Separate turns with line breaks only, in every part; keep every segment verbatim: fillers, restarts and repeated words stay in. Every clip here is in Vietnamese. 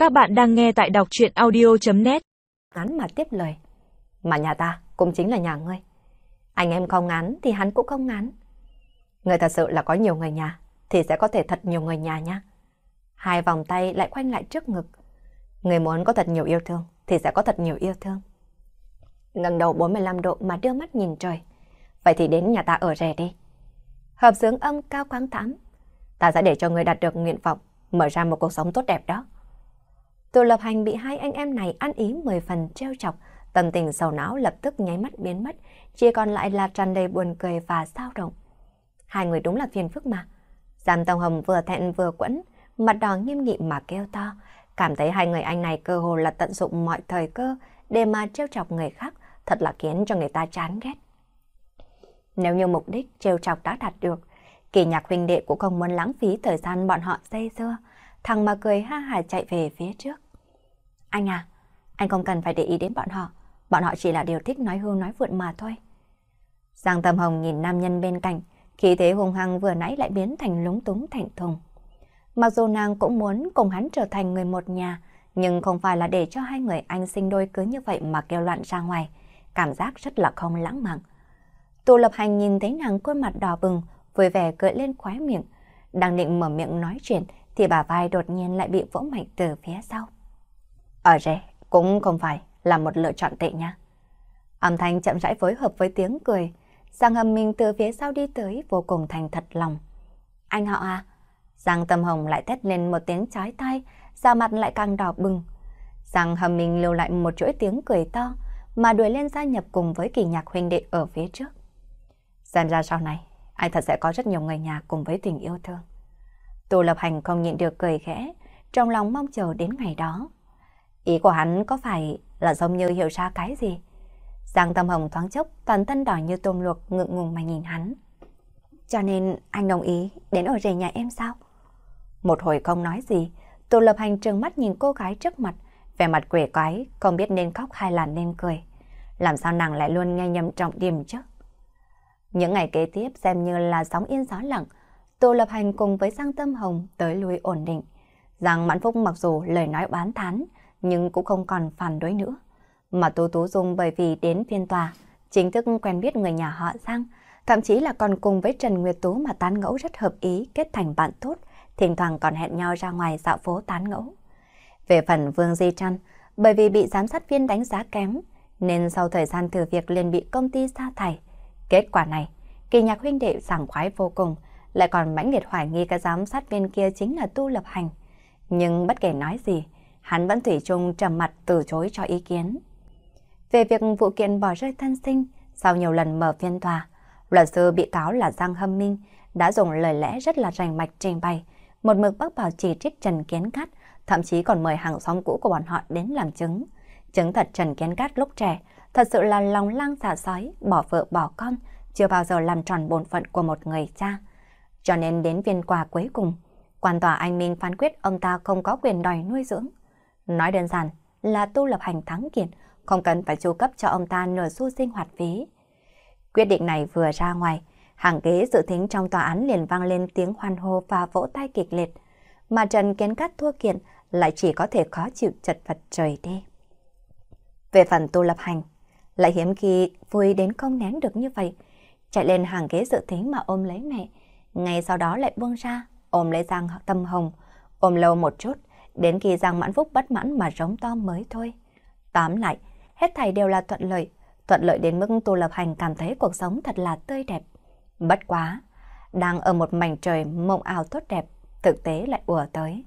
Các bạn đang nghe tại đọc truyện audio chấm net.
Ngán mà tiếp lời. Mà nhà ta cũng chính là nhà ngươi. Anh em không ngán thì hắn cũng không ngán. Người thật sự là có nhiều người nhà thì sẽ có thể thật nhiều người nhà nha. Hai vòng tay lại khoanh lại trước ngực. Người muốn có thật nhiều yêu thương thì sẽ có thật nhiều yêu thương. Ngẩng đầu bốn mươi lăm độ mà đưa mắt nhìn trời. Vậy thì đến nhà ta ở rể đi. Hợp xướng âm cao quang thắm. Ta sẽ để cho người đạt được nguyện vọng, mở ra một cuộc sống tốt đẹp đó. Tô Lập Hành bị hai anh em này ăn ý mười phần trêu chọc, tâm tình sầu não lập tức nháy mắt biến mất, chỉ còn lại là tràn đầy buồn cười và dao động. Hai người đúng là phiền phức mà. Giang Tông Hồng vừa thẹn vừa quẫn, mặt đỏ nghiêm nghị mà kêu to, cảm thấy hai người anh này cơ hồ là tận dụng mọi thời cơ để mà trêu chọc người khác, thật là khiến cho người ta chán ghét. Nếu như mục đích trêu chọc đã đạt được, Kỳ Nhạc huynh đệ cũng không muốn lãng phí thời gian bọn họ dây dưa, thằng mà cười ha hả chạy về phía trước. Anh à, anh không cần phải để ý đến bọn họ, bọn họ chỉ là điều thích nói hưu nói vượn mà thôi. Giang Tâm Hồng nhìn nam nhân bên cạnh, khí thế hung hăng vừa nãy lại biến thành lúng túng thẹn thùng. Mặc dù nàng cũng muốn cùng hắn trở thành người một nhà, nhưng không phải là để cho hai người anh sinh đôi cứ như vậy mà kêu loạn ra ngoài, cảm giác rất là không lãng mạn. Tô Lập Hành nhìn thấy nàng khuôn mặt đỏ bừng, vui vẻ cười lên khóe miệng, đang định mở miệng nói chuyện thì bả vai đột nhiên lại bị vỗ mạnh từ phía sau. Ở rể cũng không phải là một lựa chọn tệ nha. Âm thanh chậm rãi phối hợp với tiếng cười, Giang Hầm Minh từ phía sau đi tới vô cùng thành thật lòng. Anh họ à? Giang Tâm Hồng lại thét lên một tiếng chói tai, da mặt lại càng đỏ bừng. Giang Hầm Minh lưu lại một chuỗi tiếng cười to, mà đuổi lên gia nhập cùng với Kỳ Nhạc huynh đệ ở phía trước. Dần ra sau này, anh thật sẽ có rất nhiều người nhà cùng với tình yêu thương. Tô Lập Hành không nhịn được cười khẽ, trong lòng mong chờ đến ngày đó. Ý của hắn có phải là giống như hiểu ra cái gì? Giang Tâm Hồng thoáng chốc, toàn thân đỏ như tôm luộc, ngượng ngùng mà nhìn hắn. Cho nên anh đồng ý đến ở rể nhà em sao? Một hồi không nói gì, Tô Lập Hành trừng mắt nhìn cô gái trước mặt, vẻ mặt quể quái, không biết nên khóc hay là nên cười. Làm sao nàng lại luôn nghe nhầm trọng điểm chứ? Những ngày kế tiếp xem như là sóng yên gió lặng, Tô Lập Hành cùng với Giang Tâm Hồng tới lui ổn định. Giang Mãn Phúc mặc dù lời nói bán thán, nhưng cũng không còn phản đối nữa. Mà Tô Tú Dung bởi vì đến phiên tòa, chính thức quen biết người nhà họ Giang, thậm chí là còn cùng với Trần Nguyệt Tú mà tán ngẫu rất hợp ý, kết thành bạn tốt, thỉnh thoảng còn hẹn nhau ra ngoài dạo phố tán ngẫu. Về phần Vương Di Trăn, bởi vì bị giám sát viên đánh giá kém, nên sau thời gian thử việc liền bị công ty sa thải. Kết quả này, Kỳ Nhạc huynh đệ sảng khoái vô cùng, lại còn mãnh liệt hoài nghi cái giám sát viên kia chính là Tô Lập Hành. Nhưng bất kể nói gì, hắn vẫn thủy chung trầm mặt từ chối cho ý kiến. Về việc vụ kiện bỏ rơi thân sinh, sau nhiều lần mở phiên tòa, luật sư bị cáo là Giang Hâm Minh đã dùng lời lẽ rất là rành mạch trình bày, một mực bác bỏ chỉ trích Trần Kiến Cát, thậm chí còn mời hàng xóm cũ của bọn họ đến làm chứng. Chứng thật Trần Kiến Cát lúc trẻ thật sự là lòng lang dạ sói, bỏ vợ bỏ con, chưa bao giờ làm tròn bổn phận của một người cha. Cho nên đến phiên tòa cuối cùng, quan tòa anh Minh phán quyết ông ta không có quyền đòi nuôi dưỡng. Nói đơn giản là Tô Lập Hành thắng kiện, không cần phải chu cấp cho ông ta nửa xu sinh hoạt phí. Quyết định này vừa ra ngoài, hàng ghế dự thính trong tòa án liền vang lên tiếng hoan hô và vỗ tay kịch liệt, mà Trần Kiến Cát thua kiện lại chỉ có thể khó chịu chật vật rời đi. Về phần Tô Lập Hành, lại hiếm khi vui đến không nén được như vậy, chạy lên hàng ghế dự thính mà ôm lấy mẹ, ngay sau đó lại buông ra, ôm lấy Giang Tâm Hồng, ôm lâu một chút, đến khi Giang Mãn Phúc bất mãn mà rống to mới thôi. Tóm lại, hết thảy đều là thuận lợi, thuận lợi đến mức Tô Lập Hành cảm thấy cuộc sống thật là tươi đẹp. Bất quá, đang ở một mảnh trời mộng ảo tốt đẹp, thực tế lại ùa tới.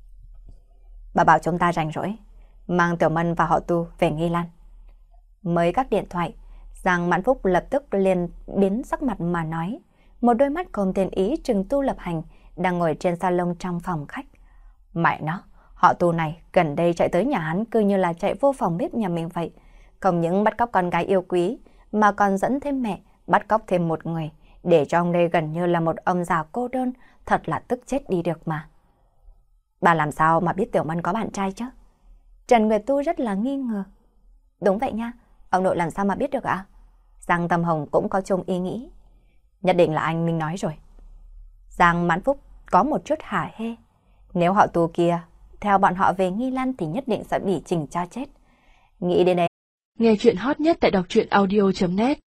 Bà bảo chúng ta rảnh rỗi, mang Tiểu Mân và họ Tu về Nghi Lan. Mới cắt điện thoại, Giang Mãn Phúc lập tức liền biến sắc mặt mà nói, một đôi mắt không tên ý trừng Tô Lập Hành đang ngồi trên salon trong phòng khách. Mẹ nó, họ Tu này gần đây chạy tới nhà hắn cứ như là chạy vô phòng bếp nhà mình vậy. Không những bắt cóc con gái yêu quý, mà còn dẫn thêm mẹ, bắt cóc thêm một người, để cho ông đây gần như là một ông già cô đơn, thật là tức chết đi được mà. Bà làm sao mà biết Tiểu Mân có bạn trai chứ? Trần Nguyệt Tu rất là nghi ngờ. Đúng vậy nha, ông nội làm sao mà biết được ạ? Giang Tâm Hồng cũng có chung ý nghĩ. Nhất định là anh Minh nói rồi. Giang Mãn Phúc có một chút hả hê. Nếu họ Tu kia theo bọn họ về Nghi Lan thì nhất định sẽ bị Trình tra chết. Nghĩ đến đấy.
Nghe chuyện hot nhất tại đọc truyện audio chấm net